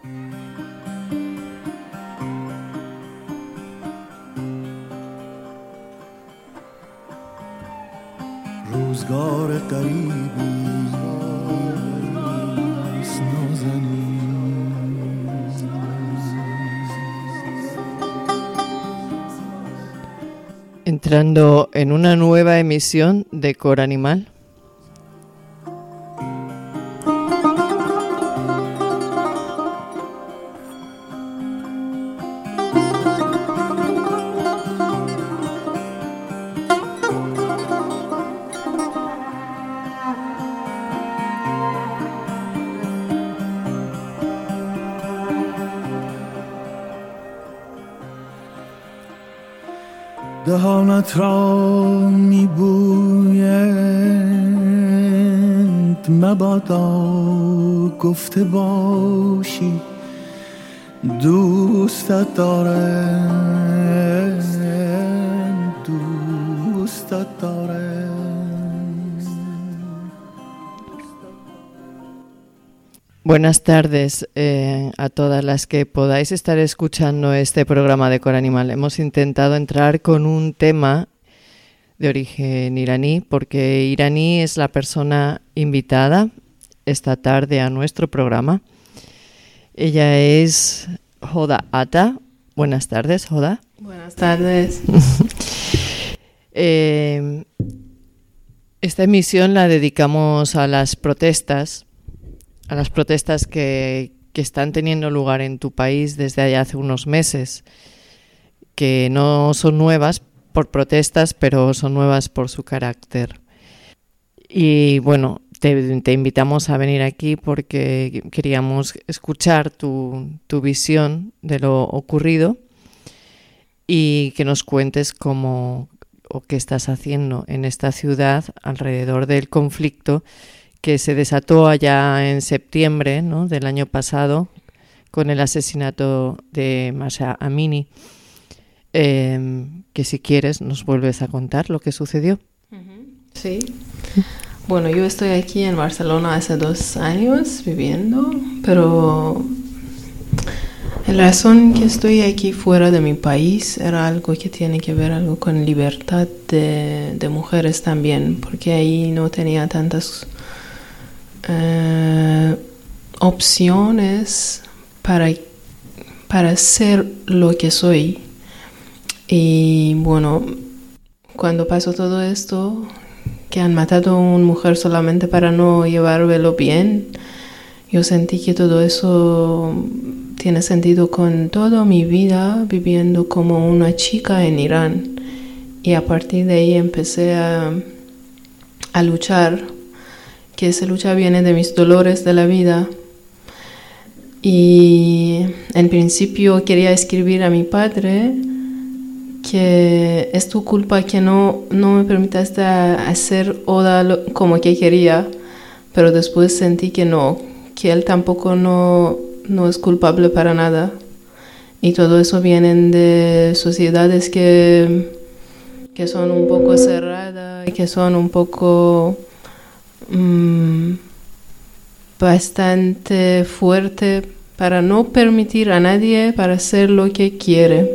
روزگار قریبی است نازنین. Entrando en una nueva emisión de Cor Animal. دهانت را میبویند مبادا گفته باشی دوستت دارم دوستت دارم. Buenas tardes a todas las que podáis estar escuchando este programa de Cor Animal. Hemos intentado entrar con un tema de origen iraní, porque iraní es la persona invitada esta tarde a nuestro programa. Ella es Hoda Ata. Buenas tardes, Hoda. Buenas tardes. Esta emisión la dedicamos a las protestas que están teniendo lugar en tu país desde hace unos meses, que no son nuevas por protestas, pero son nuevas por su carácter. Y bueno, te invitamos a venir aquí porque queríamos escuchar tu visión de lo ocurrido y que nos cuentes cómo o qué estás haciendo en esta ciudad alrededor del conflicto que se desató allá en septiembre, ¿no?, del año pasado con el asesinato de Mahsa Amini. Que si quieres nos vuelves a contar lo que sucedió. Sí. Bueno, yo estoy aquí en Barcelona hace 2 años viviendo, pero la razón que estoy aquí fuera de mi país era algo que tiene que ver algo con libertad de mujeres también, porque ahí no tenía tantas opciones para ser lo que soy. Y bueno, cuando pasó todo esto, que han matado a una mujer solamente para no llevarlo bien, yo sentí que todo eso tiene sentido con toda mi vida viviendo como una chica en Irán. Y a partir de ahí empecé a luchar, que esa lucha viene de mis dolores de la vida. Y en principio quería escribir a mi padre que es tu culpa que no me permitiste hacer Oda como que quería, pero después sentí que no, que él tampoco no es culpable para nada. Y todo eso viene de sociedades que son un poco cerradas, que son un poco bastante fuerte para no permitir a nadie para hacer lo que quiere.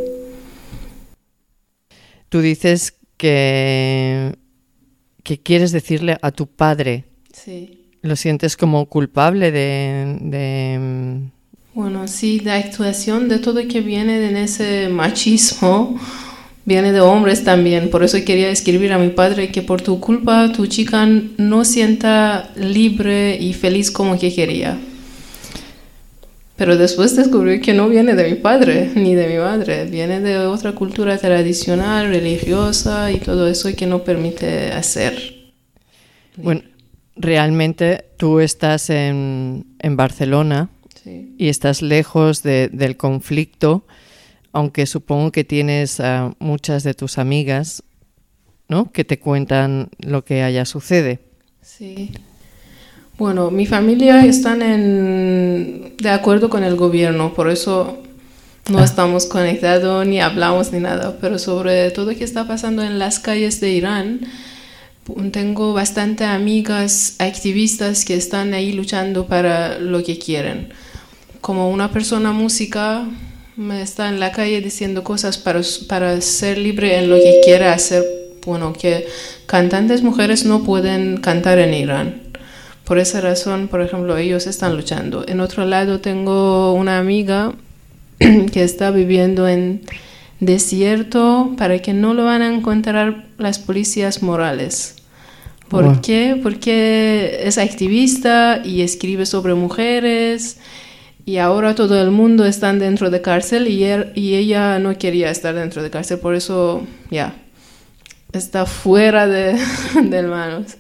Tú dices que quieres decirle a tu padre. Sí. ¿Lo sientes como culpable de...? Bueno, sí, la actuación de todo que viene de ese machismo viene de hombres también. Por eso quería escribir a mi padre que por tu culpa tu chica no sienta libre y feliz como que quería. Pero después descubrí que no viene de mi padre ni de mi madre, viene de otra cultura tradicional, religiosa y todo eso que no permite hacer. Bueno, realmente tú estás en Barcelona, sí, y estás lejos del conflicto, aunque supongo que tienes a muchas de tus amigas, ¿no?, que te cuentan lo que allá sucede. Sí. Bueno, mi familia están de acuerdo con el gobierno, por eso no estamos conectados ni hablamos ni nada, pero sobre todo lo que está pasando en las calles de Irán, tengo bastante amigas activistas que están ahí luchando para lo que quieren. como una persona música está en la calle diciendo cosas para ser libre en lo que quiere hacer. Bueno, que cantantes mujeres no pueden cantar en Irán. Por esa razón, por ejemplo, ellos están luchando. En otro lado tengo una amiga que está viviendo en desierto para que no lo van a encontrar las policías morales. ¿Por qué? Porque es activista y escribe sobre mujeres y ahora todo el mundo está dentro de cárcel y ella no quería estar dentro de cárcel, por eso ya está fuera de manos.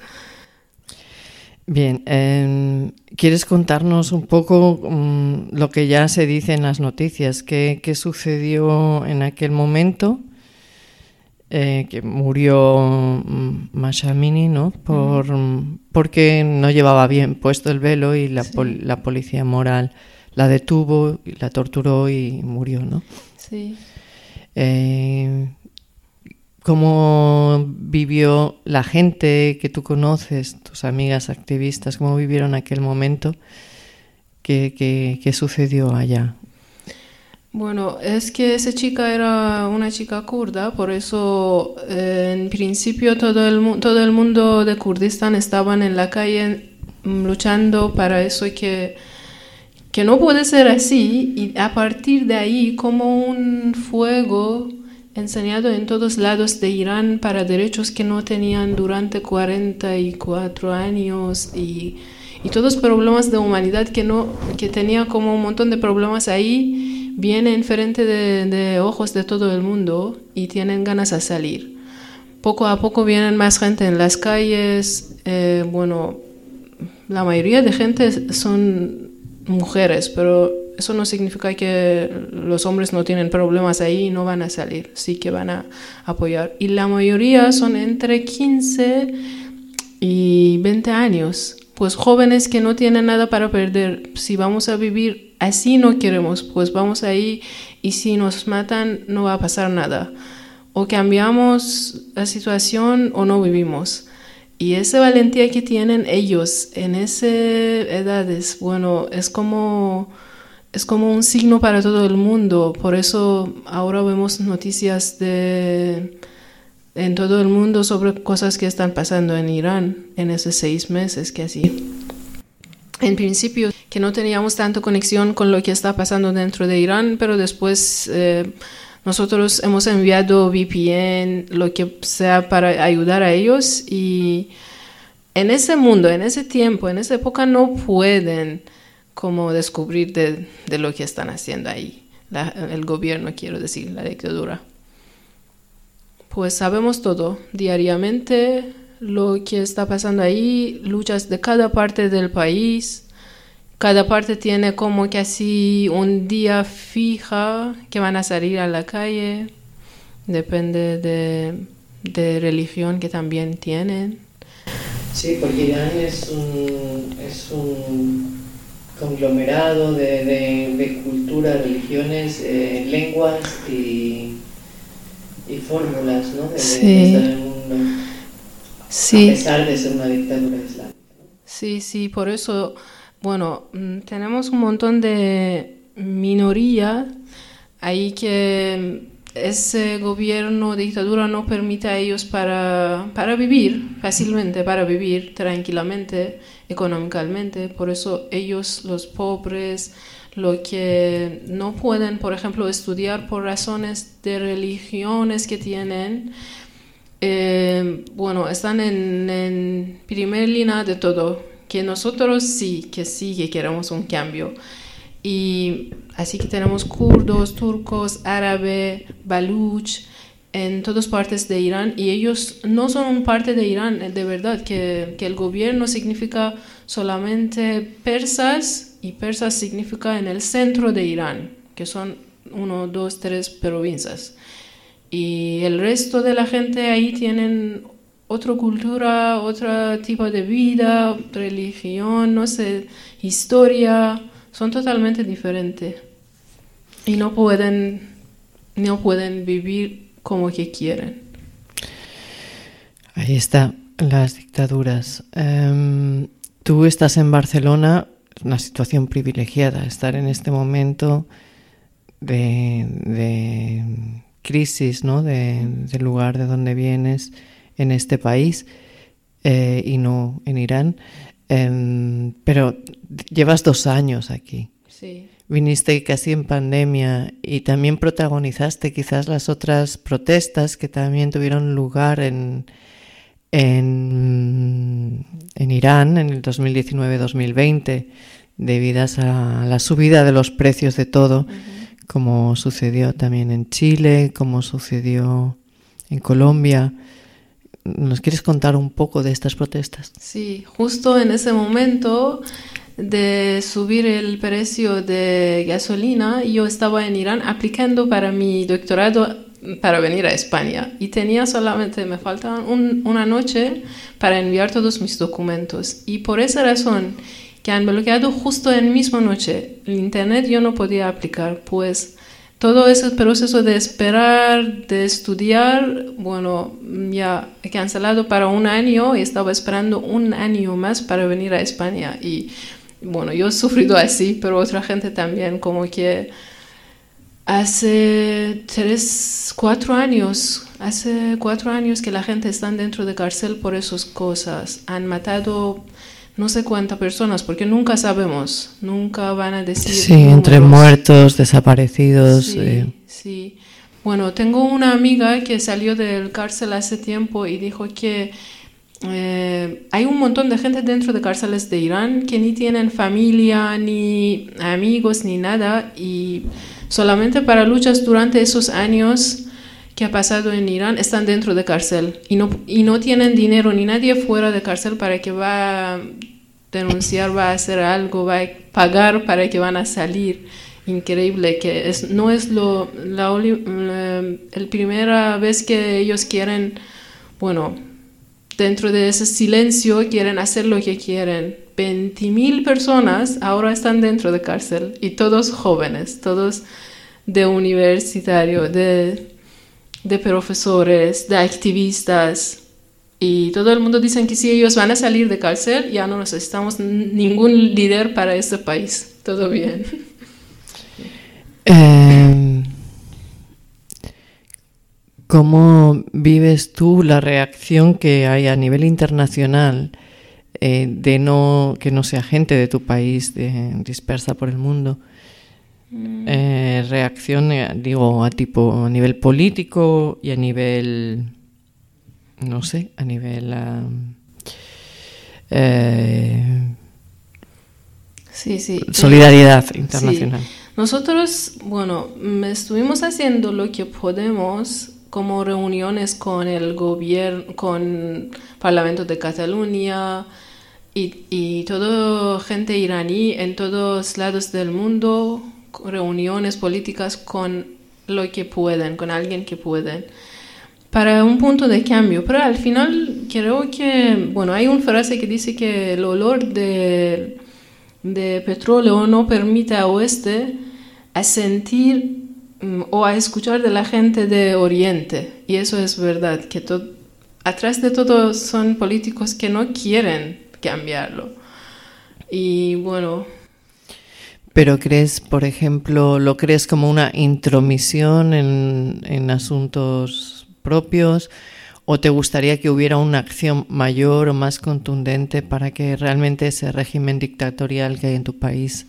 Bien, ¿quieres contarnos un poco lo que ya se dice en las noticias? ¿Qué sucedió en aquel momento? Que murió Mahsa Amini, ¿no? Porque no llevaba bien puesto el velo y la policía moral la detuvo, la torturó y murió, ¿no? Sí. ¿Cómo vivió la gente que tú conoces, tus amigas activistas, cómo vivieron aquel momento? ¿Qué sucedió allá? Bueno, es que esa chica era una chica kurda, por eso en principio todo el mundo de Kurdistán estaban en la calle luchando para eso que no puede ser así, y a partir de ahí como un fuego enseñado en todos lados de Irán para derechos que no tenían durante 44 años y todos problemas de humanidad que tenía como un montón de problemas ahí, viene enfrente de ojos de todo el mundo y tienen ganas de salir. Poco a poco vienen más gente en las calles, bueno, la mayoría de gente son mujeres, pero eso no significa que los hombres no tienen problemas ahí y no van a salir, sí que van a apoyar. Y la mayoría son entre 15 y 20 años, pues jóvenes que no tienen nada para perder. Si vamos a vivir así no queremos, pues vamos ahí y si nos matan no va a pasar nada. O cambiamos la situación o no vivimos. Y esa valentía que tienen ellos en esas edades, bueno, es como un signo para todo el mundo. Por eso ahora vemos noticias en todo el mundo sobre cosas que están pasando en Irán en esos 6 meses que así. En principio que no teníamos tanta conexión con lo que está pasando dentro de Irán, pero después nosotros hemos enviado VPN, lo que sea para ayudar a ellos, y en ese mundo, en ese tiempo, en esa época no pueden como descubrir de lo que están haciendo ahí, el gobierno, quiero decir, la dictadura. Pues sabemos todo, diariamente lo que está pasando ahí, luchas de cada parte del país. Cada parte tiene como que así un día fija que van a salir a la calle. Depende de religión que también tienen. Sí, porque Irán es un conglomerado de culturas, religiones, lenguas y fórmulas, ¿no? De estar en el mundo, sí. A pesar de ser una dictadura islámica. Sí, por eso... Bueno, tenemos un montón de minoría ahí que ese gobierno, dictadura no permite a ellos para vivir fácilmente, para vivir tranquilamente, económicamente. Por eso ellos, los pobres, los que no pueden, por ejemplo, estudiar por razones de religiones que tienen, bueno, están en primera línea de todo. Que nosotros sí que queremos un cambio. Y así que tenemos kurdos, turcos, árabe, baluch, en todas partes de Irán. Y ellos no son parte de Irán, de verdad, que el gobierno significa solamente persas, y persas significa en el centro de Irán, que son 1, 2, 3 provincias. Y el resto de la gente ahí tienen otra cultura, otro tipo de vida, religión, no sé, historia, son totalmente diferentes y no pueden vivir como que quieren. Ahí está, las dictaduras. Tú estás en Barcelona, una situación privilegiada, estar en este momento de crisis, ¿no? Del lugar de donde vienes en este país y no en Irán. Pero llevas 2 años aquí. Sí. Viniste casi en pandemia y también protagonizaste quizás las otras protestas que también tuvieron lugar en Irán en el 2019-2020, debidas a la subida de los precios de todo, como sucedió también en Chile, como sucedió en Colombia. ¿Nos quieres contar un poco de estas protestas? Sí, justo en ese momento de subir el precio de gasolina, yo estaba en Irán aplicando para mi doctorado para venir a España y tenía solamente, me faltaba una noche para enviar todos mis documentos, y por esa razón que han bloqueado justo en la misma noche el internet, yo no podía aplicar. Pues todo ese proceso de esperar, de estudiar, bueno, ya he cancelado para 1 año y estaba esperando 1 año más para venir a España. Y bueno, yo he sufrido así, pero otra gente también, como que hace 4 años que la gente está dentro de cárcel por esas cosas. Han matado no sé cuántas personas, porque nunca sabemos, nunca van a decir. Sí, números. Entre muertos, desaparecidos. Sí, sí. Bueno, tengo una amiga que salió del cárcel hace tiempo y dijo que hay un montón de gente dentro de cárceles de Irán que ni tienen familia, ni amigos, ni nada, y solamente para luchas durante esos años que ha pasado en Irán están dentro de cárcel y no tienen dinero ni nadie fuera de cárcel para que va a denunciar, va a hacer algo, va a pagar para que van a salir. Increíble que no es la primera vez que ellos quieren, bueno, dentro de ese silencio quieren hacer lo que quieren. 20.000 personas ahora están dentro de cárcel y todos jóvenes, todos de universitario, de profesores, de activistas, y todo el mundo dice que si ellos van a salir de cárcel ya no necesitamos ningún líder para este país, todo bien. ¿Cómo vives tú la reacción que hay a nivel internacional que no sea gente de tu país dispersa por el mundo? Reacción, digo, a nivel político y a nivel, no sé, a nivel solidaridad internacional. Sí. Nosotros, bueno, estuvimos haciendo lo que podemos, como reuniones con el gobierno, con Parlamento de Cataluña y toda gente iraní en todos lados del mundo, reuniones políticas con lo que pueden, con alguien que pueden, para un punto de cambio. Pero al final creo que, bueno, hay una frase que dice que el olor de petróleo no permite a oeste a sentir o a escuchar de la gente de Oriente, y eso es verdad, que atrás de todo son políticos que no quieren cambiarlo. Y bueno. ¿Pero crees, por ejemplo, lo crees como una intromisión en asuntos propios, o te gustaría que hubiera una acción mayor o más contundente para que realmente ese régimen dictatorial que hay en tu país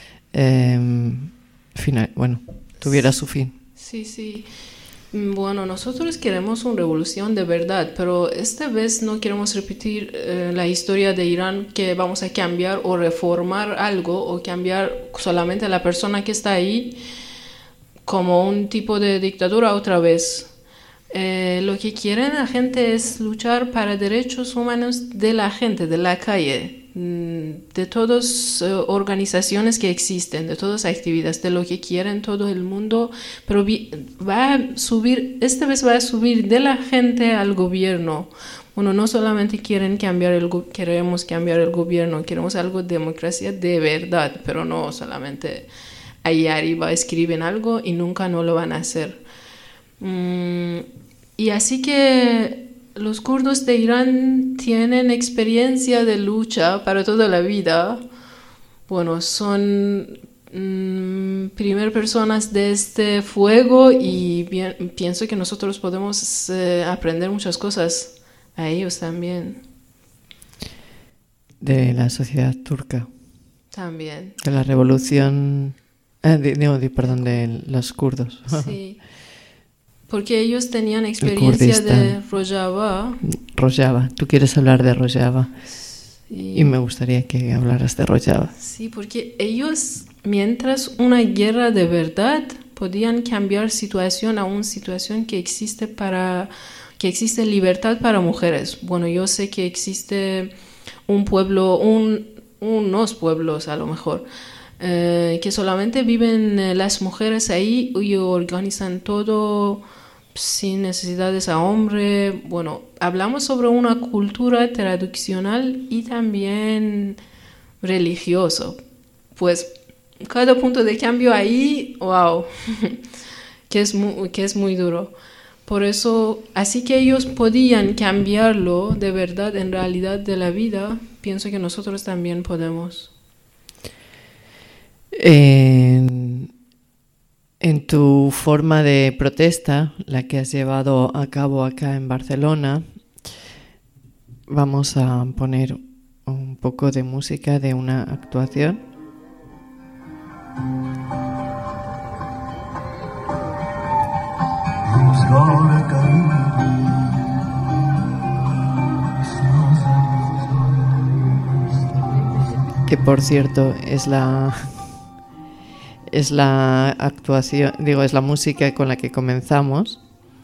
tuviera su fin? Sí. Bueno, nosotros queremos una revolución de verdad, pero esta vez no queremos repetir la historia de Irán, que vamos a cambiar o reformar algo o cambiar solamente a la persona que está ahí como un tipo de dictadura otra vez. Lo que quieren la gente es luchar para derechos humanos de la gente, de la calle, de todas organizaciones que existen, de todas actividades, de lo que quieren todo el mundo, pero va a subir, esta vez va a subir de la gente al gobierno. Bueno, no solamente queremos cambiar el gobierno, queremos algo de democracia de verdad, pero no solamente ahí arriba escriben algo y nunca no lo van a hacer. Y así que los kurdos de Irán tienen experiencia de lucha para toda la vida. bueno, son primer personas de este fuego y pienso que nosotros podemos aprender muchas cosas a ellos también. De la sociedad turca. También. De la revolución... perdón, de los kurdos. Sí. Porque ellos tenían experiencia de Rojava. Rojava. Tú quieres hablar de Rojava. Sí. Y me gustaría que hablaras de Rojava. Sí, porque ellos, mientras una guerra de verdad, podían cambiar situación a una situación que existe libertad para mujeres. Bueno, yo sé que existe un pueblo, unos pueblos a lo mejor, que solamente viven las mujeres ahí y organizan todo sin necesidades a hombre. Bueno, hablamos sobre una cultura tradicional y también religioso. Pues cada punto de cambio ahí, wow, que es muy duro. Por eso, así que ellos podían cambiarlo de verdad en realidad de la vida, pienso que nosotros también podemos. En tu forma de protesta, la que has llevado a cabo acá en Barcelona, vamos a poner un poco de música de una actuación. Que por cierto es la actuación, es la música con la que comenzamos.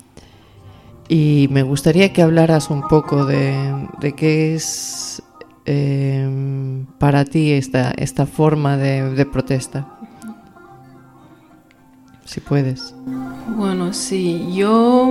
Y me gustaría que hablaras un poco de qué es para ti esta forma de protesta. Si puedes. Bueno, sí, yo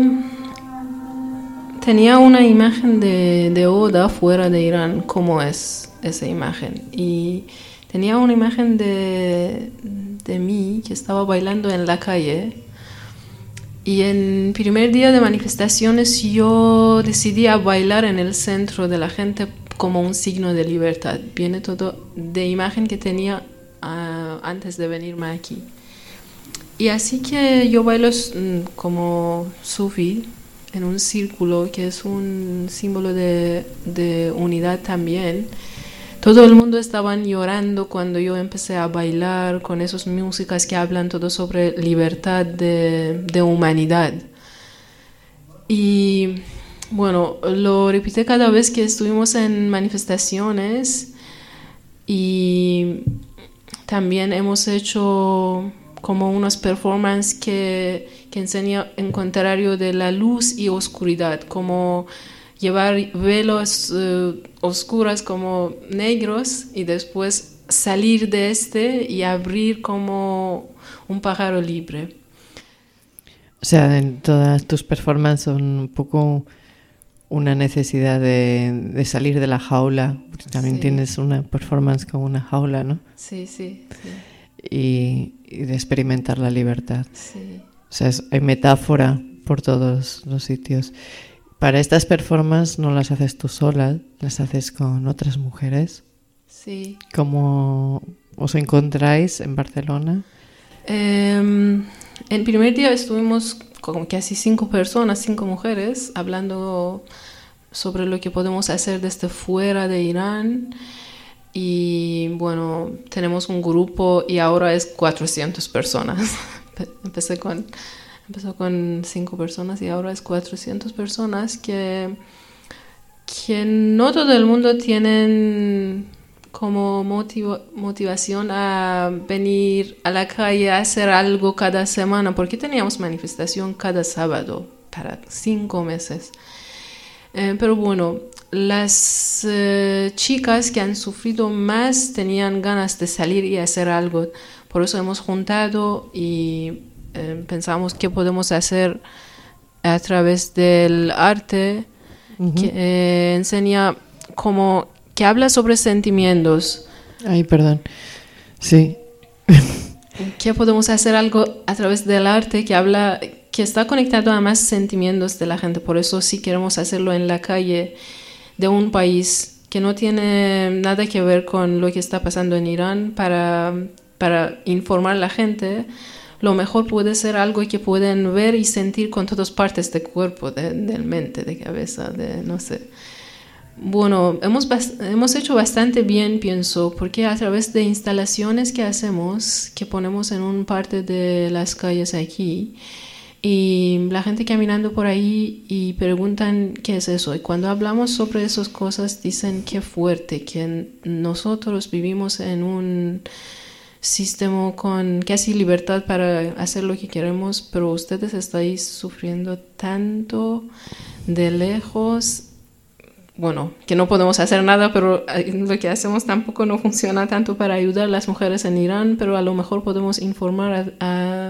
tenía una imagen de Oda fuera de Irán, cómo es esa imagen. Y tenía una imagen de mí que estaba bailando en la calle. Y en el primer día de manifestaciones yo decidí a bailar en el centro de la gente como un signo de libertad. Viene todo de imagen que tenía antes de venirme aquí. Y así que yo bailo como sufi en un círculo que es un símbolo de unidad también. Todo el mundo estaba llorando cuando yo empecé a bailar con esas músicas que hablan todo sobre libertad de humanidad. Y bueno, lo repité cada vez que estuvimos en manifestaciones y también hemos hecho como unas performances que enseñan en contrario de la luz y oscuridad, como llevar velos oscuros como negros y después salir de y abrir como un pájaro libre. O sea, en todas tus performances son un poco una necesidad de salir de la jaula. Porque también sí. Tienes una performance como una jaula, ¿no? Sí. Y de experimentar la libertad. Sí. O sea, hay metáfora por todos los sitios. Para estas performances no las haces tú sola, las haces con otras mujeres. Sí. ¿Cómo os encontráis en Barcelona? El primer día estuvimos con casi 5 mujeres, hablando sobre lo que podemos hacer desde fuera de Irán. Y bueno, tenemos un grupo y ahora es 400 personas. Empezó con 5 personas y ahora es 400 personas que no todo el mundo tienen como motivación a venir a la calle a hacer algo cada semana, porque teníamos manifestación cada sábado para 5 meses. Pero bueno, las chicas que han sufrido más tenían ganas de salir y hacer algo. Por eso hemos juntado y pensamos que podemos hacer a través del arte, uh-huh, que enseña como que habla sobre sentimientos. Ay, perdón. Sí. Que podemos hacer algo a través del arte que está conectado a más sentimientos de la gente. Por eso sí queremos hacerlo en la calle de un país que no tiene nada que ver con lo que está pasando en Irán para informar a la gente. Lo mejor puede ser algo que pueden ver y sentir con todas partes del cuerpo, de mente, de cabeza, no sé. Bueno, hemos hecho bastante bien, pienso, porque a través de instalaciones que hacemos, que ponemos en una parte de las calles aquí, y la gente caminando por ahí y preguntan qué es eso. Y cuando hablamos sobre esas cosas dicen qué fuerte, que nosotros vivimos en un sistema con casi libertad para hacer lo que queremos, pero ustedes estáis sufriendo tanto de lejos. Bueno, que no podemos hacer nada, pero lo que hacemos tampoco no funciona tanto para ayudar a las mujeres en Irán, pero a lo mejor podemos informar a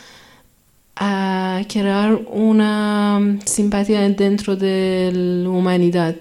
crear una simpatía dentro de la humanidad.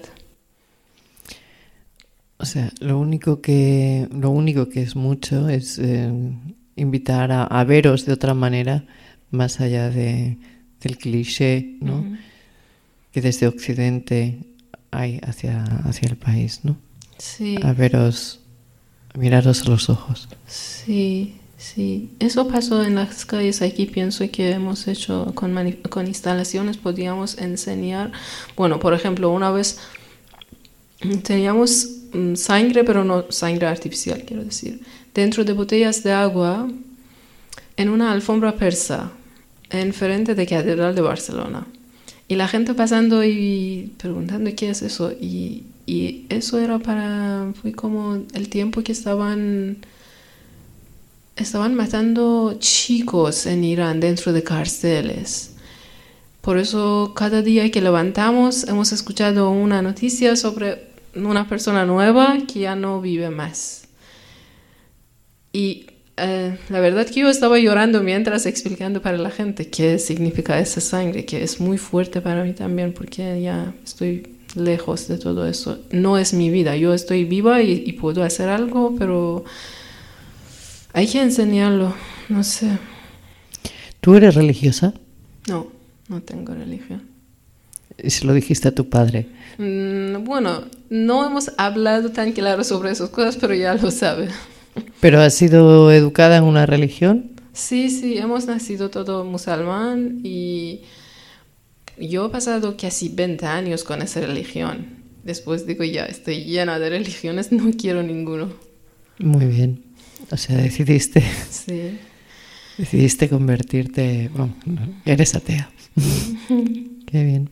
O sea, lo único que es mucho es invitar a veros de otra manera, más allá del cliché, ¿no? Uh-huh. Que desde Occidente hay hacia el país, ¿no? Sí. A veros, a miraros a los ojos. Sí. Sí, eso pasó en las calles aquí. Pienso que hemos hecho con instalaciones, podíamos enseñar. Bueno, por ejemplo, una vez teníamos sangre, pero no sangre artificial, quiero decir, dentro de botellas de agua en una alfombra persa, enfrente de Catedral de Barcelona. Y la gente pasando y preguntando qué es eso. Y eso era fue como el tiempo que estaban matando chicos en Irán dentro de cárceles. Por eso cada día que levantamos hemos escuchado una noticia sobre una persona nueva que ya no vive más. Y la verdad que yo estaba llorando mientras explicando para la gente qué significa esa sangre, que es muy fuerte para mí también, porque ya estoy lejos de todo eso. No es mi vida, yo estoy viva y puedo hacer algo, pero hay que enseñarlo, no sé. ¿Tú eres religiosa? No tengo religión. ¿Y se lo dijiste a tu padre? Bueno, no hemos hablado tan claro sobre esas cosas, pero ya lo sabe. ¿Pero has sido educada en una religión? Sí, hemos nacido todo musulmán y yo he pasado casi 20 años con esa religión. Después digo, ya estoy llena de religiones, no quiero ninguno. Muy bien. O sea, decidiste convertirte... Bueno, eres atea. Qué bien.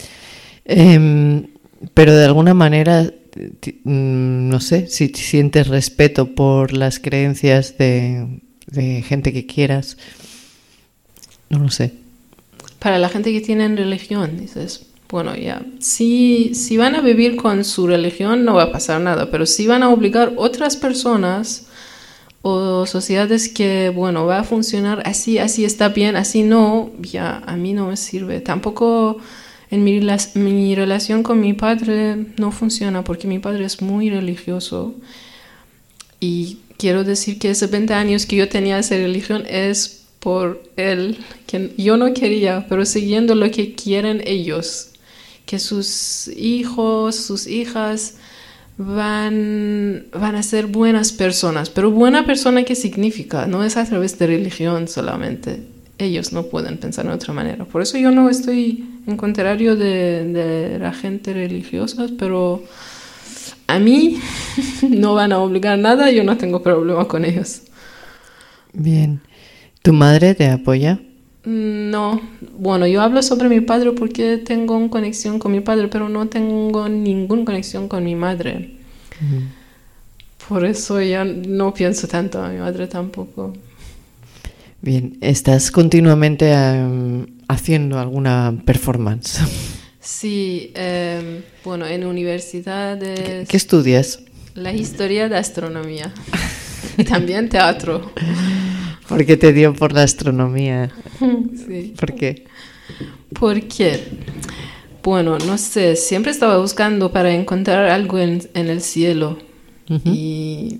Pero de alguna manera, no sé, si sientes respeto por las creencias de gente que quieras, no lo sé. Para la gente que tiene religión, dices, bueno, ya, si van a vivir con su religión no va a pasar nada, pero si van a obligar otras personas o sociedades que, bueno, va a funcionar así está bien, así no, ya a mí no me sirve. Tampoco en mi relación con mi padre no funciona porque mi padre es muy religioso y quiero decir que esos 20 años que yo tenía esa religión es por él, que yo no quería, pero siguiendo lo que quieren ellos, que sus hijos, sus hijas van a ser buenas personas. Pero buena persona, ¿qué significa? No es a través de religión solamente. Ellos no pueden pensar de otra manera. Por eso yo no estoy en contrario de la gente religiosa, pero a mí no van a obligar nada, yo no tengo problema con ellos. Bien. ¿Tu madre te apoya? No. Bueno, yo hablo sobre mi padre porque tengo una conexión con mi padre, pero no tengo ninguna conexión con mi madre. Por eso ya no pienso tanto a mi madre tampoco. Bien, ¿estás continuamente haciendo alguna performance? Sí, bueno, en universidades... ¿Qué estudias? La historia de astronomía y también teatro. ¿Por qué te dio por la astronomía? Sí. ¿Por qué? Porque, bueno, no sé, siempre estaba buscando para encontrar algo en el cielo. Uh-huh.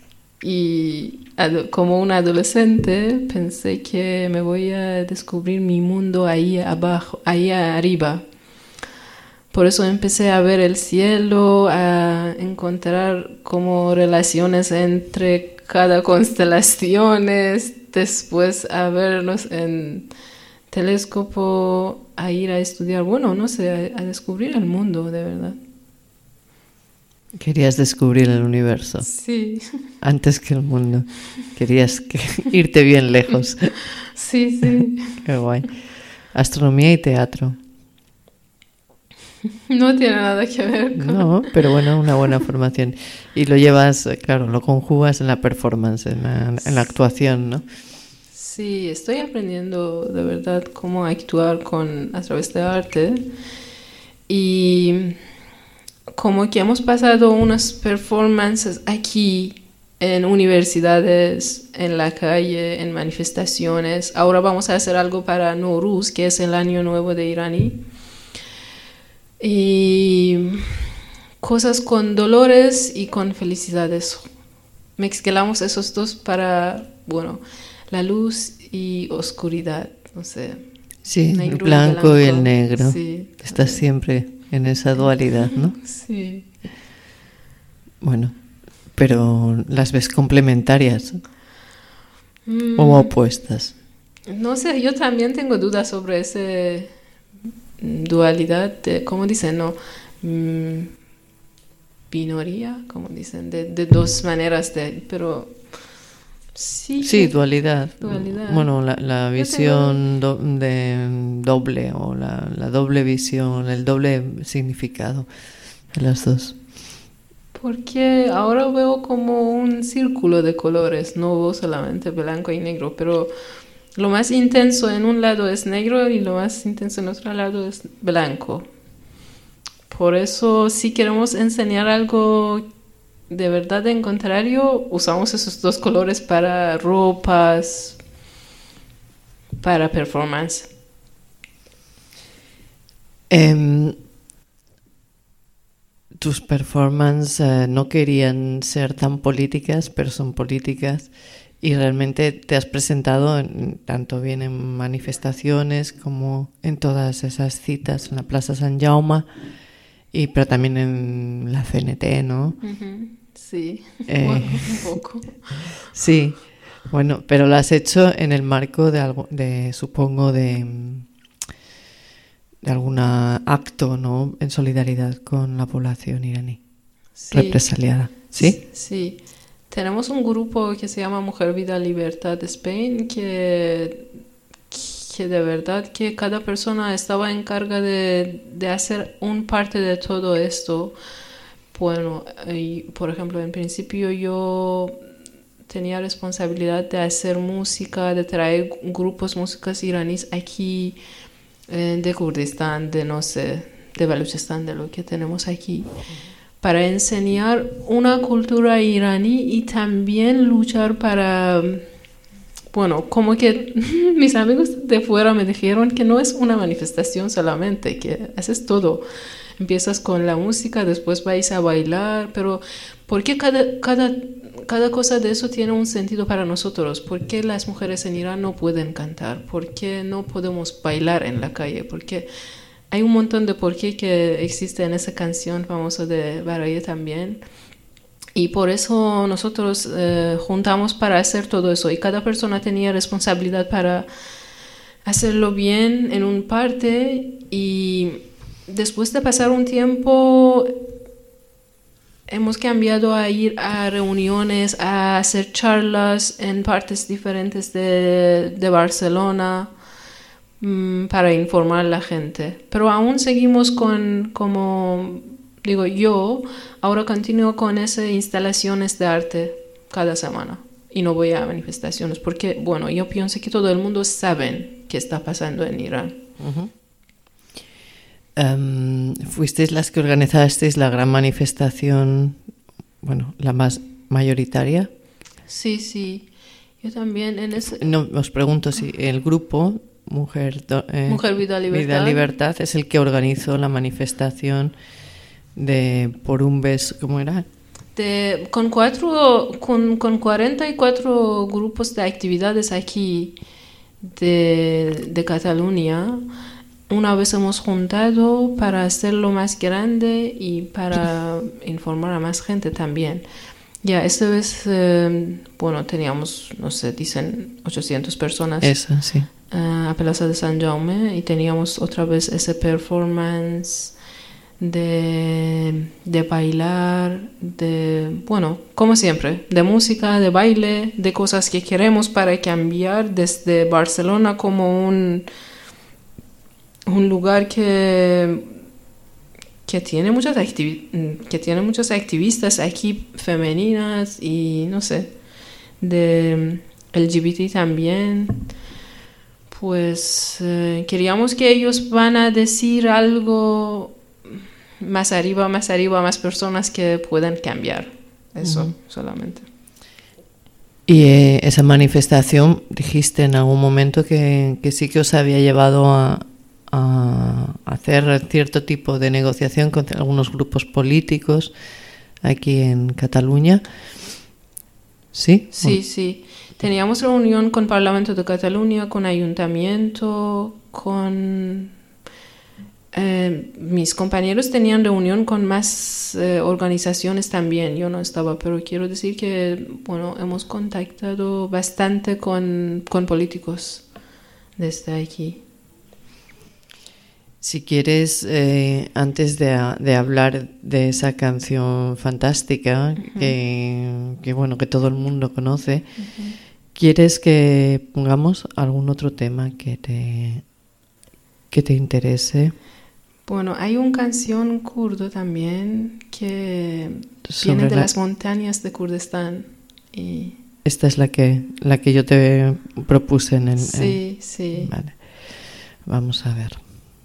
Como un adolescente pensé que me voy a descubrir mi mundo ahí abajo, ahí arriba. Por eso empecé a ver el cielo, a encontrar como relaciones entre cada constelación, después a verlos en telescopio, a ir a estudiar, bueno, no sé, a descubrir el mundo, de verdad. Querías descubrir el universo. Sí. Antes que el mundo. Querías irte bien lejos. Sí, sí. Qué guay. Astronomía y teatro. No tiene nada que ver con... No, pero bueno, una buena formación. Y lo llevas, claro, lo conjugas en la performance, en la actuación, ¿no? Sí, estoy aprendiendo de verdad cómo actuar a través de arte. Y como que hemos pasado unas performances aquí en universidades, en la calle, en manifestaciones. Ahora vamos a hacer algo para Nowruz, que es el año nuevo de iraní. Y cosas con dolores y con felicidades. Mezclamos esos dos para, bueno, la luz y oscuridad, no sé. Sí, negro el blanco y el negro. Sí. Estás siempre en esa dualidad, ¿no? Sí. Bueno, pero las ves complementarias o opuestas. No sé, yo también tengo dudas sobre esa dualidad de, ¿cómo dicen? No, binaria, como dicen, de dos maneras de, pero sí. Sí, dualidad. Dualidad. Bueno, la visión de doble o la doble visión, el doble significado de las dos. Porque ahora veo como un círculo de colores, no veo solamente blanco y negro, pero lo más intenso en un lado es negro y lo más intenso en otro lado es blanco. Por eso, si queremos enseñar algo de verdad en contrario, usamos esos dos colores para ropas, para performance. Tus performances no querían ser tan políticas, pero son políticas. Y realmente te has presentado tanto bien en manifestaciones como en todas esas citas en la Plaza San Jaume, pero también en la CNT, ¿no? Uh-huh. Sí, bueno, un poco. Sí, bueno, pero lo has hecho en el marco de algo, supongo, de algún acto, ¿no? En solidaridad con la población iraní, sí, represaliada. ¿Sí? Sí. Tenemos un grupo que se llama Mujer, Vida, Libertad Spain, que de verdad que cada persona estaba en carga de hacer un parte de todo esto. Bueno, por ejemplo, en principio yo tenía responsabilidad de hacer música, de traer grupos músicas iraníes aquí, de Kurdistán, de no sé, de Baluchistán, de lo que tenemos aquí, para enseñar una cultura iraní y también luchar para, bueno, como que mis amigos de fuera me dijeron que no es una manifestación solamente, que haces todo. Empiezas con la música, después vais a bailar, pero ¿por qué cada cosa de eso tiene un sentido para nosotros? ¿Por qué las mujeres en Irán no pueden cantar? ¿Por qué no podemos bailar en la calle? Porque hay un montón de por qué que existe en esa canción famosa de Baraye también. Y por eso nosotros juntamos para hacer todo eso. Y cada persona tenía responsabilidad para hacerlo bien en un parte. Y después de pasar un tiempo, hemos cambiado a ir a reuniones, a hacer charlas en partes diferentes de Barcelona, para informar a la gente. Pero aún seguimos como digo yo, ahora continúo con esas instalaciones de arte cada semana y no voy a manifestaciones porque, bueno, yo pienso que todo el mundo sabe qué está pasando en Irán. Fuisteis las que organizasteis la gran manifestación, bueno, la más mayoritaria. Sí, yo también en ese... No, os pregunto si el grupo Mujer, Vida, Libertad es el que organizó la manifestación por un beso, ¿cómo era? Con 44 grupos de actividades aquí de Cataluña, una vez hemos juntado para hacerlo más grande y para informar a más gente también. Ya, esta vez, bueno, teníamos, no sé, dicen 800 personas. Esa, sí. A Plaza de San Jaume, y teníamos otra vez ese performance de bailar, bueno, como siempre, de música, de baile, de cosas que queremos para cambiar desde Barcelona como un lugar que tiene muchas activistas aquí femeninas y no sé, de LGBT también. Pues queríamos que ellos van a decir algo más arriba, más personas que puedan cambiar. Eso solamente. Y esa manifestación, dijiste en algún momento que sí que os había llevado a hacer cierto tipo de negociación con algunos grupos políticos aquí en Cataluña. ¿Sí? Sí, sí. Teníamos reunión con Parlamento de Cataluña, con Ayuntamiento, con... mis compañeros tenían reunión con más organizaciones también. Yo no estaba, pero quiero decir que, bueno, hemos contactado bastante con políticos desde aquí. Si quieres, antes de hablar de esa canción fantástica que bueno, que todo el mundo conoce, ¿quieres que pongamos algún otro tema que te interese? Bueno, hay una canción kurdo también que viene de las montañas de Kurdistán. Y... Esta es la que yo te propuse en el... Sí, sí. Vale. Vamos a ver.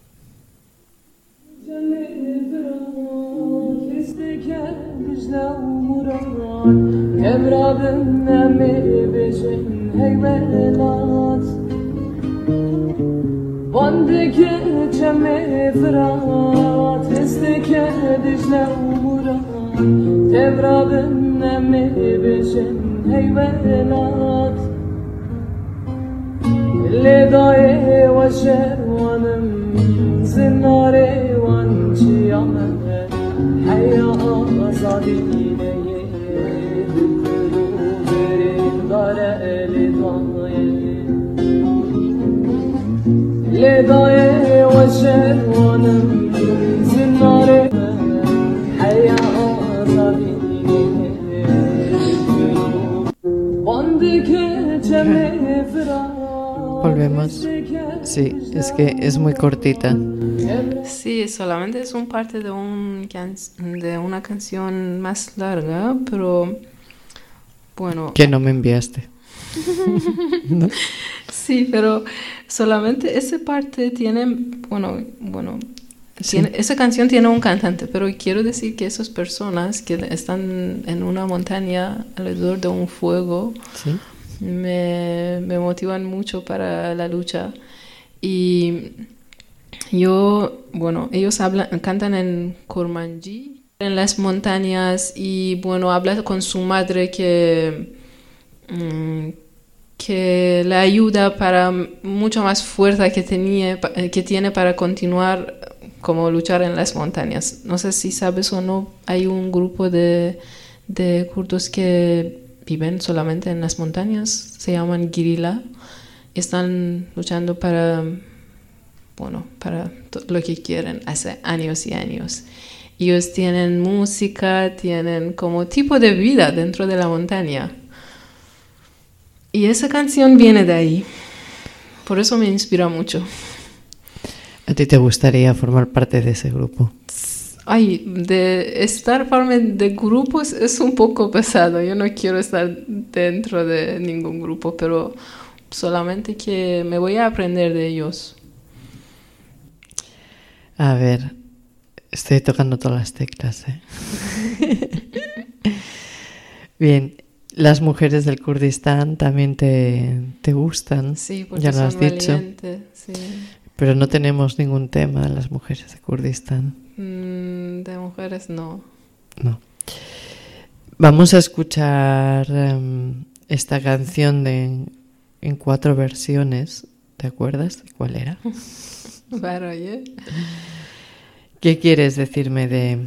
Volvemos. Sí, es que es muy cortita. Sí, solamente es un parte de una canción más larga, pero bueno. Que no me enviaste. ¿No? Sí, pero solamente esa parte tiene, bueno, sí. Esa canción tiene un cantante, pero quiero decir que esas personas que están en una montaña alrededor de un fuego, ¿sí? me motivan mucho para la lucha. Y ellos cantan en Kurmanji, en las montañas, y bueno, habla con su madre que le ayuda para mucho más fuerza que tiene para continuar como luchar en las montañas. No sé si sabes o no, hay un grupo de kurdos que viven solamente en las montañas, se llaman Guerilla, están luchando para lo que quieren hace años y años. Ellos tienen música, tienen como tipo de vida dentro de la montaña. Y esa canción viene de ahí. Por eso me inspira mucho. ¿A ti te gustaría formar parte de ese grupo? Ay, de estar parte de grupos es un poco pesado. Yo no quiero estar dentro de ningún grupo, pero solamente que me voy a aprender de ellos. A ver, estoy tocando todas las teclas, ¿eh? Bien. Las mujeres del Kurdistán también te gustan, sí, porque ya lo has dicho. Sí. Pero no tenemos ningún tema de las mujeres de Kurdistán. De mujeres no. No. Vamos a escuchar esta canción en 4 versiones ¿Te acuerdas cuál era? برای ¿Qué quieres decirme de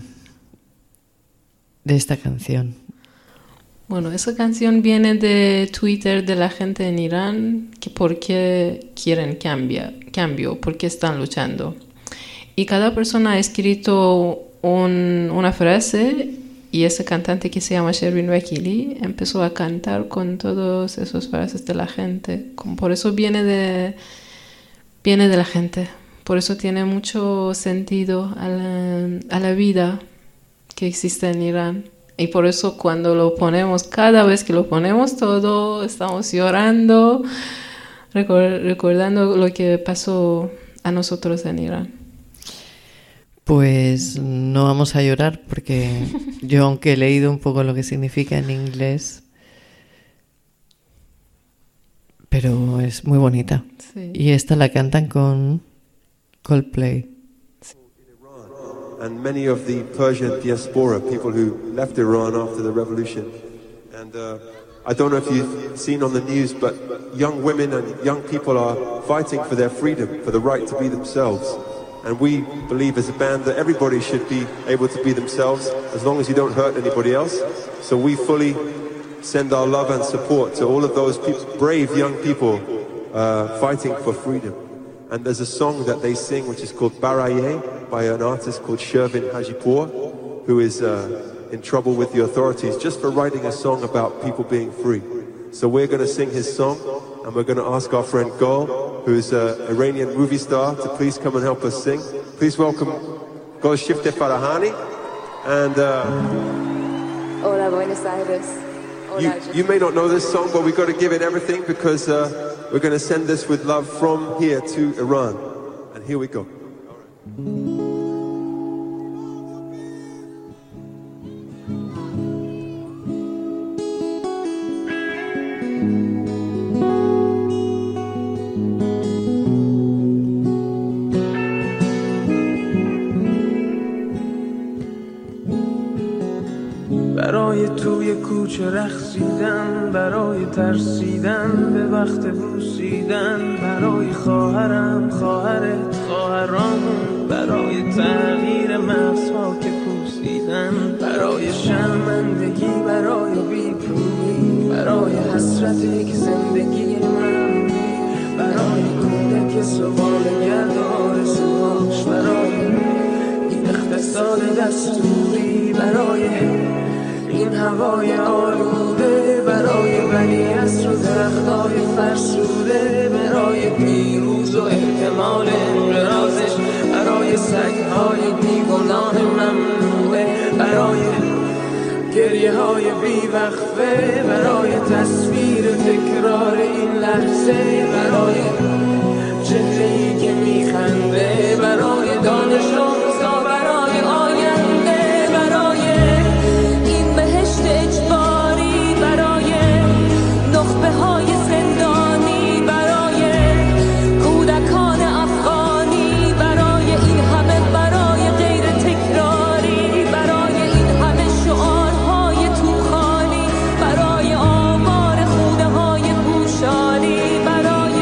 esta canción? Bueno, esa canción viene de Twitter de la gente en Irán, que por qué quieren cambio, por qué están luchando. Y cada persona ha escrito una frase, y ese cantante que se llama Shervin Vakili empezó a cantar con todas esas frases de la gente. Por eso viene de la gente, por eso tiene mucho sentido a la vida que existe en Irán. Y por eso cuando lo ponemos, cada vez que lo ponemos todo, estamos llorando, recordando lo que pasó a nosotros en Irán. Pues no vamos a llorar porque yo, aunque he leído un poco lo que significa en inglés, pero es muy bonita. Sí. Y esta la cantan con Coldplay. And many of the Persian diaspora, people who left Iran after the revolution. And I don't know if you've seen on the news, but young women and young people are fighting for their freedom, for the right to be themselves. And we believe as a band that everybody should be able to be themselves as long as you don't hurt anybody else. So we fully send our love and support to all of those brave young people fighting for freedom. And there's a song that they sing which is called Baraye by an artist called Shervin Hajipour, who is in trouble with the authorities just for writing a song about people being free. So we're going to sing his song, and we're going to ask our friend Gol, who's an Iranian movie star, to please come and help us sing. Please welcome Gol Shifte Farahani. And Hola, Buenos Aires. you may not know this song, but we've got to give it everything because we're going to send this with love from here to Iran. And here we go. برای توی کوچه رقصیدن، برای ترسیدن به وقت بوسیدن، برای خواهرم، خواهرت، خواهرامون، برای تغییر مغزها که پوسیدن، برای شرمندگی، برای بی‌پولی، برای حسرتی که زندگی من بی، برای کودک سوالگر آرزوهاش، برای این اقتصاد دستوری، برای این هوای آلوده، برای ولیعصر و درختای فرسوده، برای پیروز و احتمال انقراضش، برای سگهای بیگناه ممنوعه، برای گریه های بیوقفه، برای تصویر تکرار این لحظه، برای چهره‌ای که میخنده، برای دانش آموزا، برای آینده، برای این بهشت اجباری، برای نخبه های زندانی، برای کودکان افغانی، برای این همه برای غیر تکراری، برای این همه شعارهای توخالی، برای آمار خونه های پوشالی، برای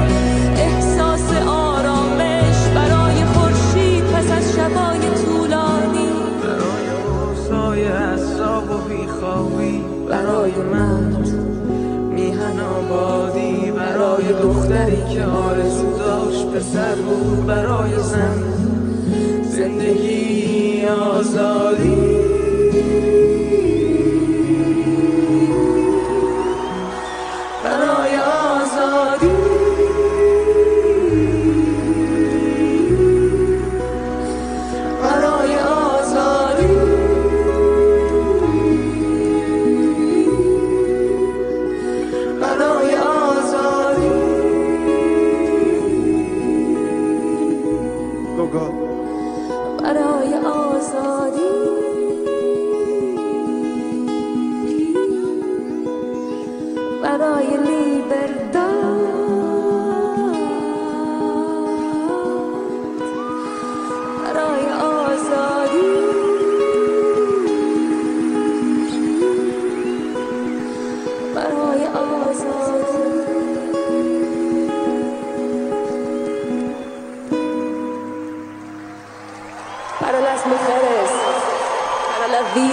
احساس آرامش، برای خورشید پس از شبای طولانی، برای اوضاع اعصاب و بیخوابی، برای مرد میهن آبادی، برای دختری که آرزو داشت پسر بود، برای زن زندگی آزادی، برای آزادی، برای آزادی، برای آزادی. Go, go. برای آزادی، برای لیبرداد.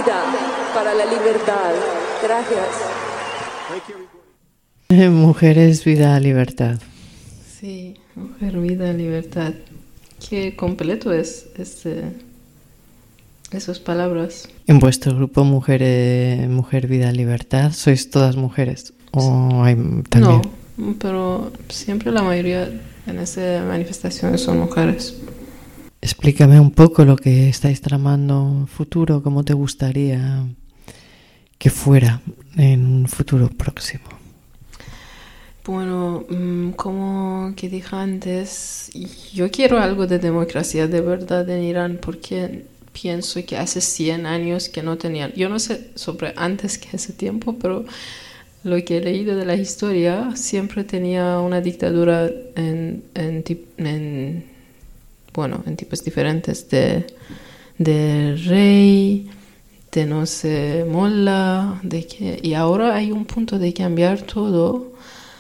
vida para la libertad. Gracias. Mujeres, vida, libertad. Sí, mujer, vida, libertad. Qué completo es esas palabras. En vuestro grupo Mujer, Vida, Libertad, ¿sois todas mujeres? ¿O hay también? No, pero siempre la mayoría en esas manifestaciones son mujeres. Explícame un poco lo que estáis tramando en futuro, cómo te gustaría que fuera en un futuro próximo. Bueno, como que dije antes, yo quiero algo de democracia de verdad en Irán porque pienso que hace 100 años que no tenían, yo no sé sobre antes que ese tiempo, pero lo que he leído de la historia siempre tenía una dictadura en tipos diferentes de rey, de no sé, molla, y ahora hay un punto de cambiar todo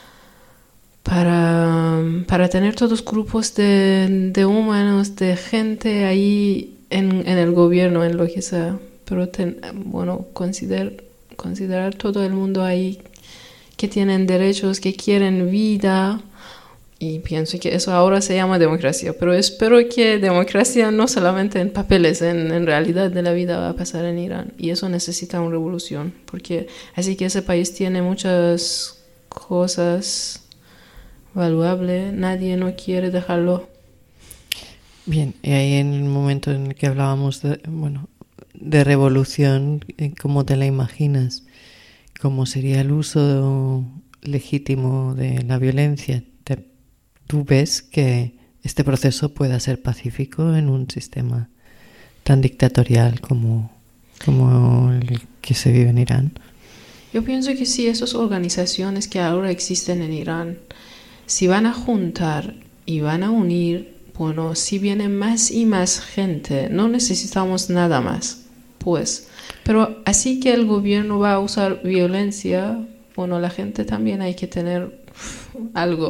para tener todos grupos de humanos, de gente ahí en el gobierno, en lo que sea, pero considerar todo el mundo ahí que tienen derechos, que quieren vida, y pienso que eso ahora se llama democracia, pero espero que democracia no solamente en papeles, en realidad de la vida va a pasar en Irán, y eso necesita una revolución, porque así que ese país tiene muchas cosas valuables, nadie no quiere dejarlo. Bien, y ahí en el momento en el que hablábamos de revolución, ¿cómo te la imaginas? ¿Cómo sería el uso legítimo de la violencia? ¿Tú ves que este proceso pueda ser pacífico en un sistema tan dictatorial como el que se vive en Irán? Yo pienso que sí, esas organizaciones que ahora existen en Irán, si van a juntar y van a unir, bueno, si viene más y más gente, no necesitamos nada más, pues. Pero así que el gobierno va a usar violencia, bueno, la gente también hay que tener algo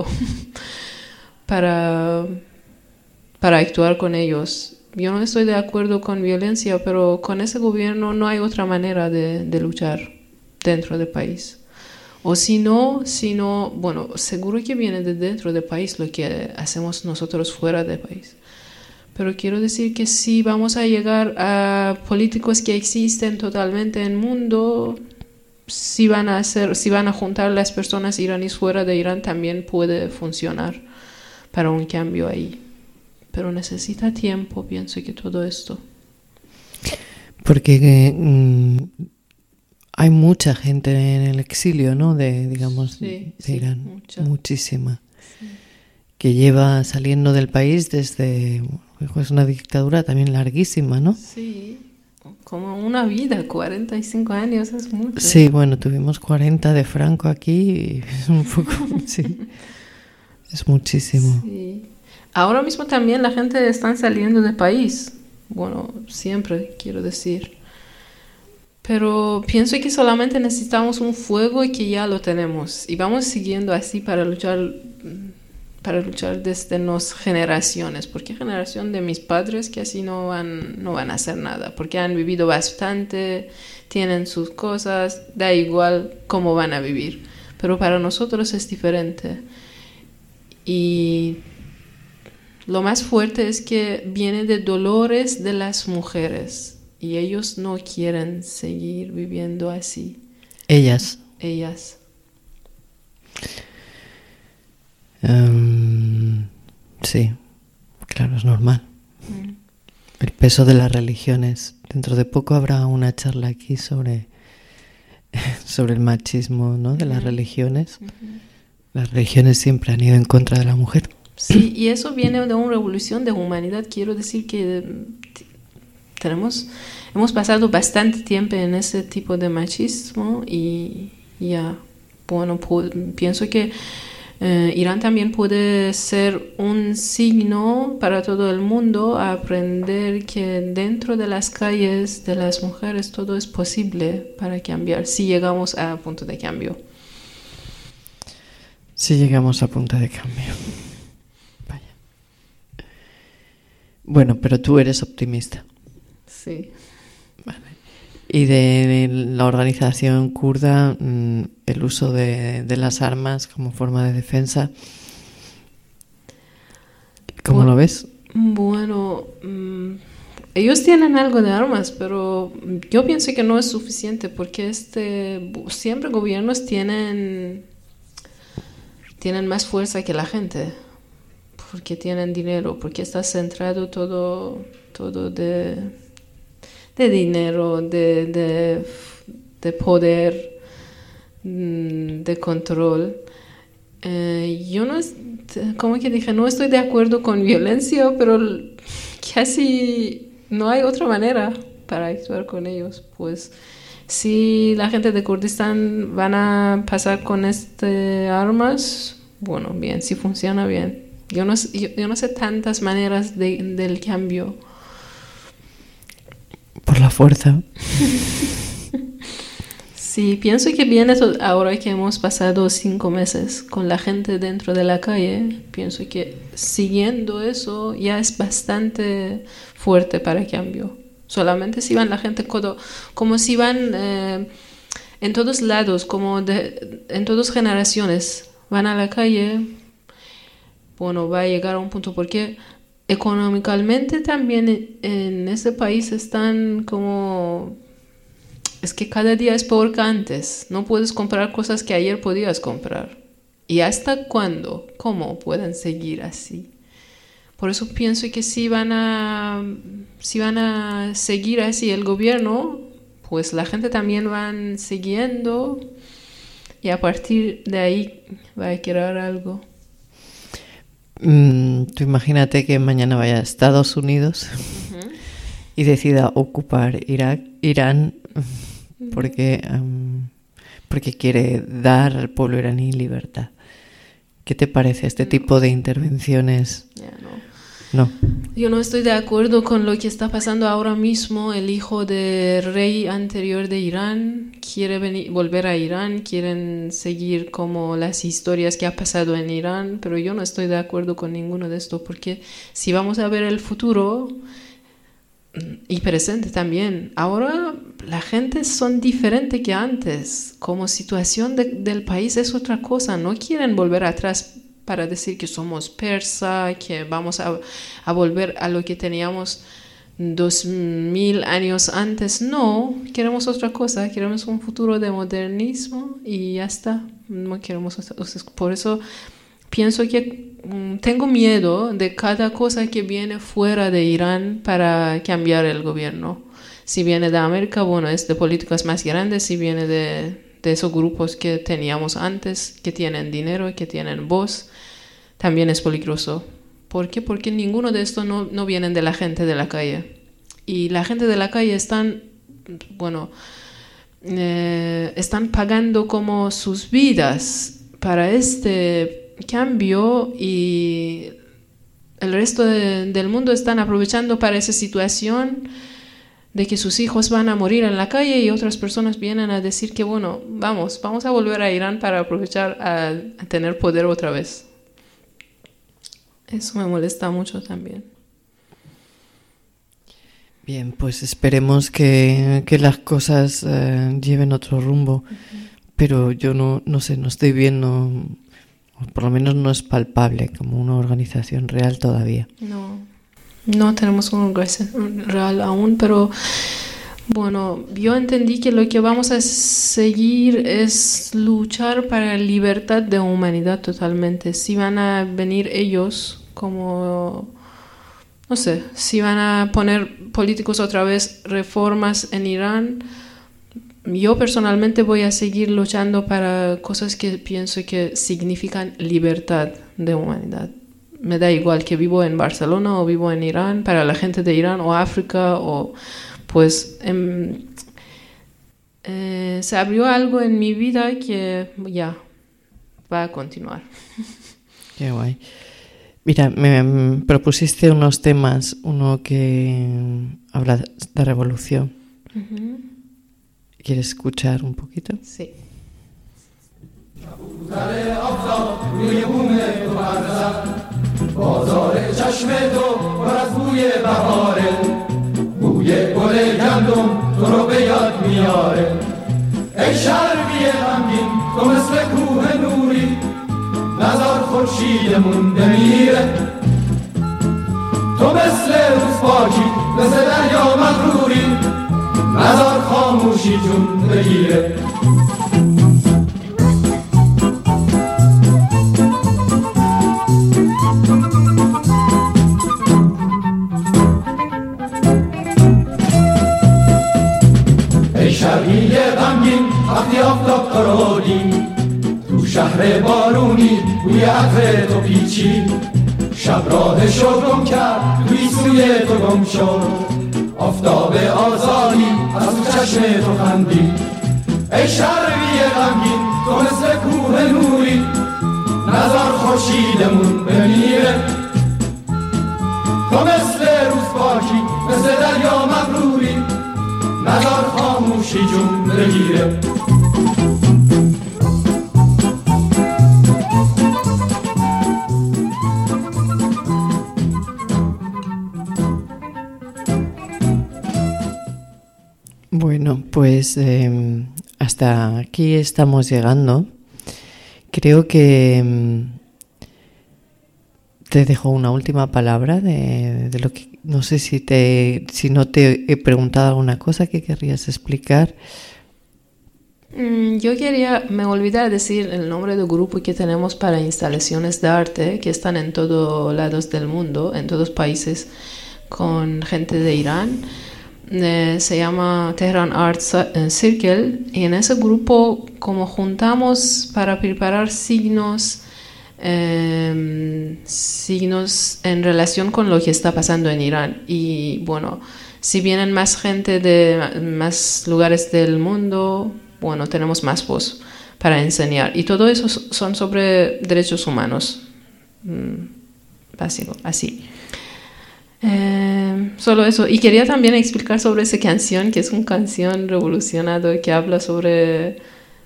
para actuar con ellos. Yo no estoy de acuerdo con violencia, pero con ese gobierno no hay otra manera de luchar dentro del país. O si no, bueno, seguro que viene de dentro del país lo que hacemos nosotros fuera del país. Pero quiero decir que si vamos a llegar a políticos que existen totalmente en el mundo, si van a juntar las personas iraníes fuera de Irán, también puede funcionar para un cambio ahí. Pero necesita tiempo, pienso que todo esto. Porque hay mucha gente en el exilio, ¿no? De Irán, mucha. Muchísima. Sí. Que lleva saliendo del país desde... Es una dictadura también larguísima, ¿no? Sí, como una vida, 45 años es mucho. Sí, bueno, tuvimos 40 de Franco aquí y es un poco... sí, es muchísimo. Sí. Ahora mismo también la gente está saliendo del país. Bueno, siempre, quiero decir. Pero pienso que solamente necesitamos un fuego y que ya lo tenemos. Y vamos siguiendo así para luchar desde las generaciones. Porque generación de mis padres que así no van a hacer nada. Porque han vivido bastante, tienen sus cosas, da igual cómo van a vivir. Pero para nosotros es diferente. Y lo más fuerte es que viene de dolores de las mujeres. Y ellos no quieren seguir viviendo así. Ellas. Sí, claro, es normal. El peso de las religiones. Dentro de poco habrá una charla aquí sobre el machismo, ¿no? De las religiones. Las religiones siempre han ido en contra de la mujer. Sí, y eso viene de una revolución de humanidad. Quiero decir que hemos pasado bastante tiempo en ese tipo de machismo y ya, bueno, pienso que Irán también puede ser un signo para todo el mundo a aprender que dentro de las calles de las mujeres todo es posible para cambiar, si llegamos a punto de cambio. Si llegamos a punto de cambio. Vaya. Bueno, pero tú eres optimista. Sí. Vale. y de la organización kurda, el uso de las armas como forma de defensa. ¿Cómo lo ves? Bueno, ellos tienen algo de armas, pero yo pienso que no es suficiente porque siempre gobiernos tienen más fuerza que la gente, porque tienen dinero, porque está centrado todo de dinero, de poder, de control. Yo no, como que dije, no estoy de acuerdo con violencia, pero casi no hay otra manera para actuar con ellos. Pues si la gente de Kurdistán van a pasar con armas, bueno, bien, si funciona bien. Yo no sé tantas maneras del cambio. Por la fuerza. Sí, pienso que viene ahora que hemos pasado 5 meses con la gente dentro de la calle. Pienso que siguiendo eso ya es bastante fuerte para el cambio. Solamente si van la gente como si van en todos lados, como en todas generaciones, van a la calle, bueno, va a llegar a un punto porque económicamente también en ese país están como... Es que cada día es peor que antes. No puedes comprar cosas que ayer podías comprar. ¿Y hasta cuándo? ¿Cómo pueden seguir así? Por eso pienso que si van a seguir así el gobierno, pues la gente también van siguiendo y a partir de ahí va a crear algo. Tú imagínate que mañana vaya a Estados Unidos y decida ocupar Irán porque quiere dar al pueblo iraní libertad. ¿Qué te parece este tipo de intervenciones? No. Yo no estoy de acuerdo con lo que está pasando ahora mismo. El hijo del rey anterior de Irán quiere volver a Irán, quieren seguir como las historias que ha pasado en Irán, pero yo no estoy de acuerdo con ninguno de esto, porque si vamos a ver el futuro y presente también, ahora la gente son diferente que antes, como situación del país es otra cosa, no quieren volver atrás para decir que somos persa, que vamos a volver a lo que teníamos 2000 años antes. No, queremos otra cosa, queremos un futuro de modernismo y ya está. No queremos, por eso pienso que tengo miedo de cada cosa que viene fuera de Irán para cambiar el gobierno. Si viene de América, bueno, es de políticas más grandes, si viene de esos grupos que teníamos antes, que tienen dinero, que tienen voz, también es peligroso. ¿Por qué? Porque ninguno de estos no vienen de la gente de la calle. Y la gente de la calle están pagando como sus vidas para este cambio y el resto del mundo están aprovechando para esa situación de que sus hijos van a morir en la calle y otras personas vienen a decir que bueno, vamos a volver a Irán para aprovechar a tener poder otra vez. Eso me molesta mucho también. Bien, pues esperemos que las cosas lleven otro rumbo, pero yo no sé, no estoy viendo, por lo menos no es palpable como una organización real todavía. No tenemos una organización real aún, pero bueno, yo entendí que lo que vamos a seguir es luchar para la libertad de la humanidad totalmente. Si van a venir ellos como, no sé, si van a poner políticos otra vez reformas en Irán, yo personalmente voy a seguir luchando para cosas que pienso que significan libertad de la humanidad. Me da igual que vivo en Barcelona o vivo en Irán, para la gente de Irán o África, o pues se abrió algo en mi vida que ya va a continuar. Qué guay. Mira, me propusiste unos temas, uno que habla de revolución. ¿Quieres escuchar un poquito? Sí. بازار چشم تو پر از بوی بهاره بوی گل گندم تو رو به یاد خورشیدمون بمیره تو مثل روز پاکی مثل دریا مغروری نذار خاموشی جون بگیره ای شرقی غمگین وقتی آفتاب قراری تو شهر بارونی بوی عطر تو پیچی شب راهشو گم کرد توی سوی تو گم شد آفتاب آزادی از تو چشم تو خندی ای شرقی غمگین تو مثل کوه نوری نذار خورشیدمون بمیره تو مثل روز پاکی مثل دریا مغروری نذار خاموشی جون بگیره Bueno, pues hasta aquí estamos llegando. Creo que te dejo una última palabra de lo que no sé si no te he preguntado alguna cosa que querrías explicar. Me olvidé de decir el nombre del grupo que tenemos para instalaciones de arte que están en todos lados del mundo, en todos países, con gente de Irán. Se llama Tehran Art Circle y en ese grupo como juntamos para preparar signos en relación con lo que está pasando en Irán y bueno, si vienen más gente de más lugares del mundo, bueno, tenemos más voz para enseñar y todo eso son sobre derechos humanos, básico, así. Solo eso. Y quería también explicar sobre esa canción, que es una canción revolucionada que habla sobre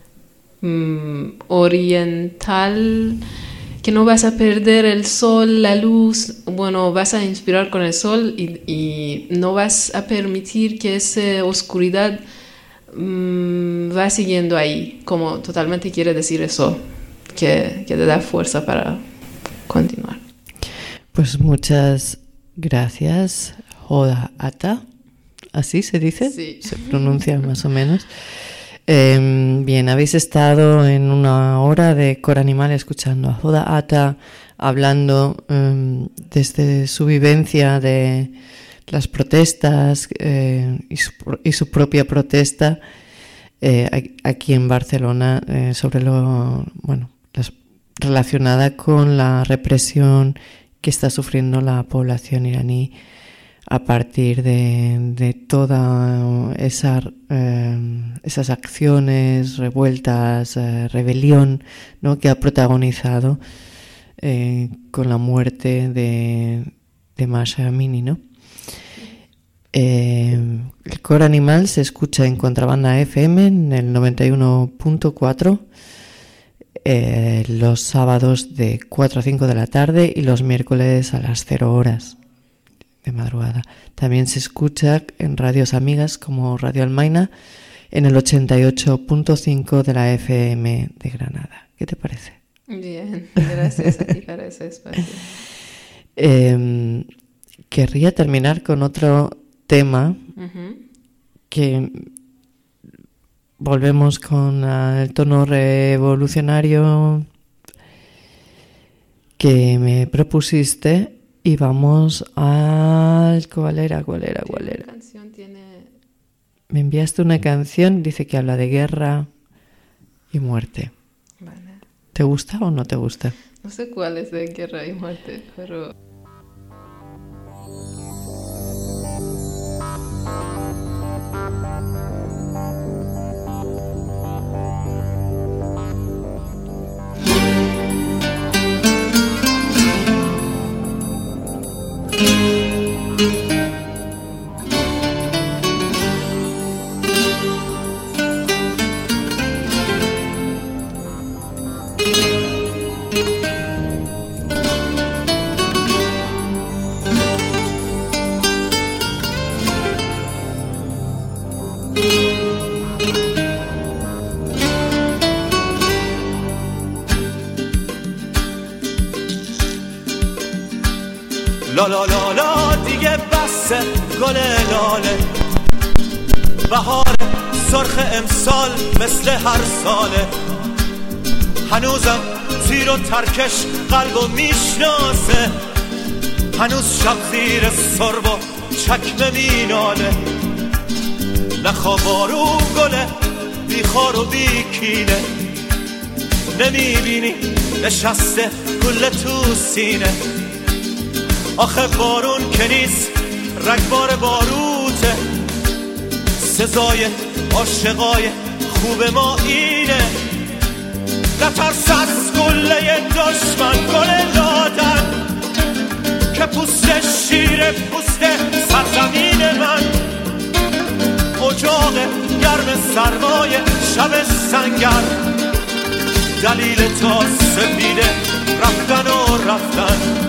oriental, que no vas a perder el sol, la luz, bueno, vas a inspirar con el sol y no vas a permitir que esa oscuridad va siguiendo ahí, como totalmente quiere decir eso, que te da fuerza para continuar. Pues muchas gracias, Hoda Ata, ¿así se dice? Sí. Se pronuncia más o menos. Bien, habéis estado en una hora de Cor Animal escuchando a Hoda Ata hablando desde su vivencia de las protestas y su propia protesta aquí en Barcelona sobre relacionada con la represión que está sufriendo la población iraní a partir de todas esas acciones, revueltas, rebelión, ¿no?, que ha protagonizado con la muerte de Mahsa Amini, ¿no? El Cor Animal se escucha en Contrabanda FM en el 91.4 los sábados de 4 a 5 de la tarde y los miércoles a las 0 horas de madrugada. También se escucha en radios amigas como Radio Almaina en el 88.5 de la FM de Granada. ¿Qué te parece? Bien, gracias a ti para ese espacio. Querría terminar con otro tema que volvemos con el tono revolucionario que me propusiste y vamos al... ¿Cuál era? Canción tiene... Me enviaste una canción, dice que habla de guerra y muerte. Vale. ¿Te gusta o no te gusta? No sé cuál es de guerra y muerte, pero... لا لا لا لا دیگه بسه گل لاله، بهار سرخ امسال مثل هر ساله. هنوزم تیر و ترکش قلبو میشناسه، هنوز شب زیر سرب و چکمه میناله. نخوا بارون گله بیخار و بیکینه، نمیبینی نشسته گل تو سینه. آخه بارون که نیست رگبار باروته، سزای عاشقای خوب ما اینه. نترس از گله دشمن گل لادن، که پوست شیر پوست سرزمین من. اجاق گرم سرمای شب سنگر، دلیل تا سپیده رفتن و رفتن.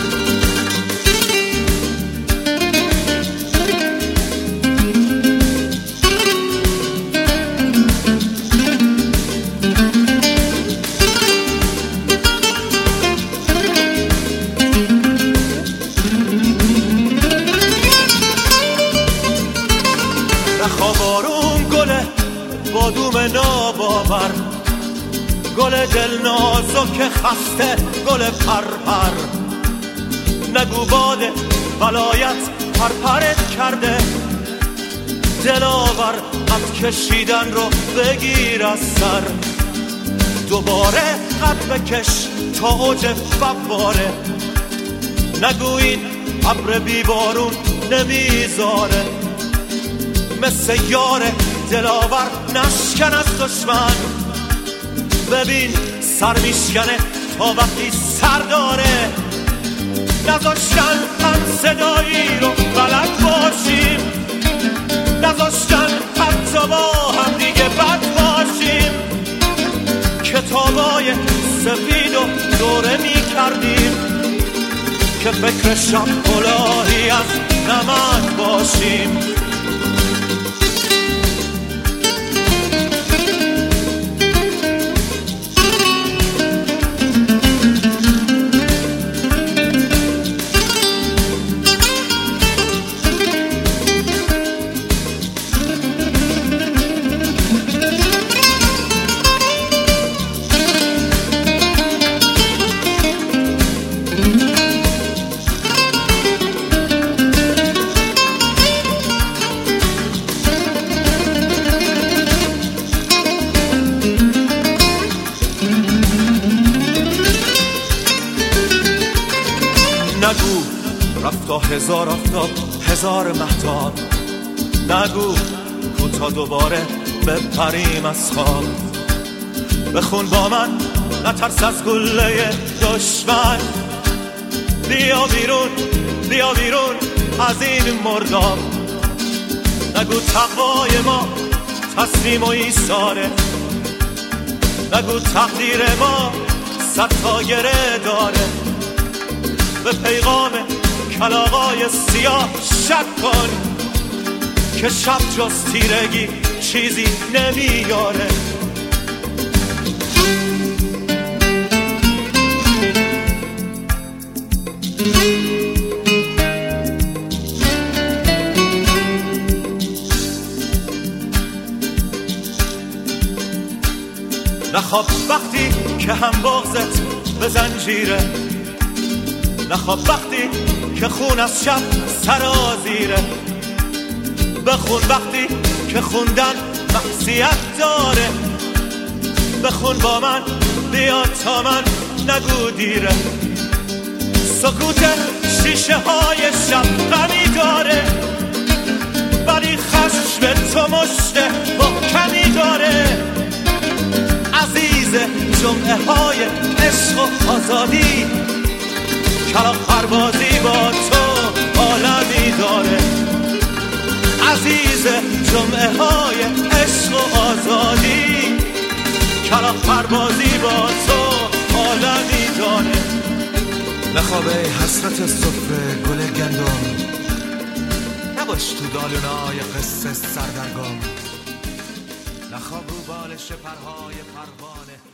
نخوابارون گله بادوم ناباور، گل دل نازک خسته گل پرپر. نگو باد ولایت پرپرت کرده، دلاور قد کشیدن رو بگیر از سر. دوباره قد بکش تا اوج فواره، نگو این ابر بیبارون نمیذاره. مثل یار دلاور نشکن از دشمن، ببین سر میشکنه تا وقتی سر داره. نذاشتن هم صدایی رو بلد باشیم، نذاشتن حتی با هم دیگه بد باشیم. کتابای سفید و دوره میکردیم، که فکر شب کلاهی از نمک باشیم. نگو رفتا هزار آفتاب هزار مهتاب، نگو کوتا دوباره بپریم از خواب. بخون با من نترس از گله دشمن، بیا بیرون بیا بیرون از این مرداب. نگو تقوای ما تسلیم و ایثاره، نگو تقدیر ما صد تا گره داره. به پیغام کلاغای سیاه شک کن، که شب جز تیرگی چیزی نمیاره. نخواب وقتی که هم بغضت به زنجیره، نخواب وقتی که خون از شب سرازیره. بخون وقتی که خوندن معصیت داره، بخون با من بیا تا من نگو دیره. سکوت شیشه های شب غمی داره، ولی خشم تو مشت محکمی داره. عزیز جمعه های عشق و آزادی، کلاغ پروازی با تو عالمی داره. عزیز جمعه های عشق و آزادی، کلاغ پروازی با تو عالمی داره. نخوابه حسرت صفر گل گندم، نباش تو دالونای قصه سردرگم. نخواب رو بالش پرهای پروانه.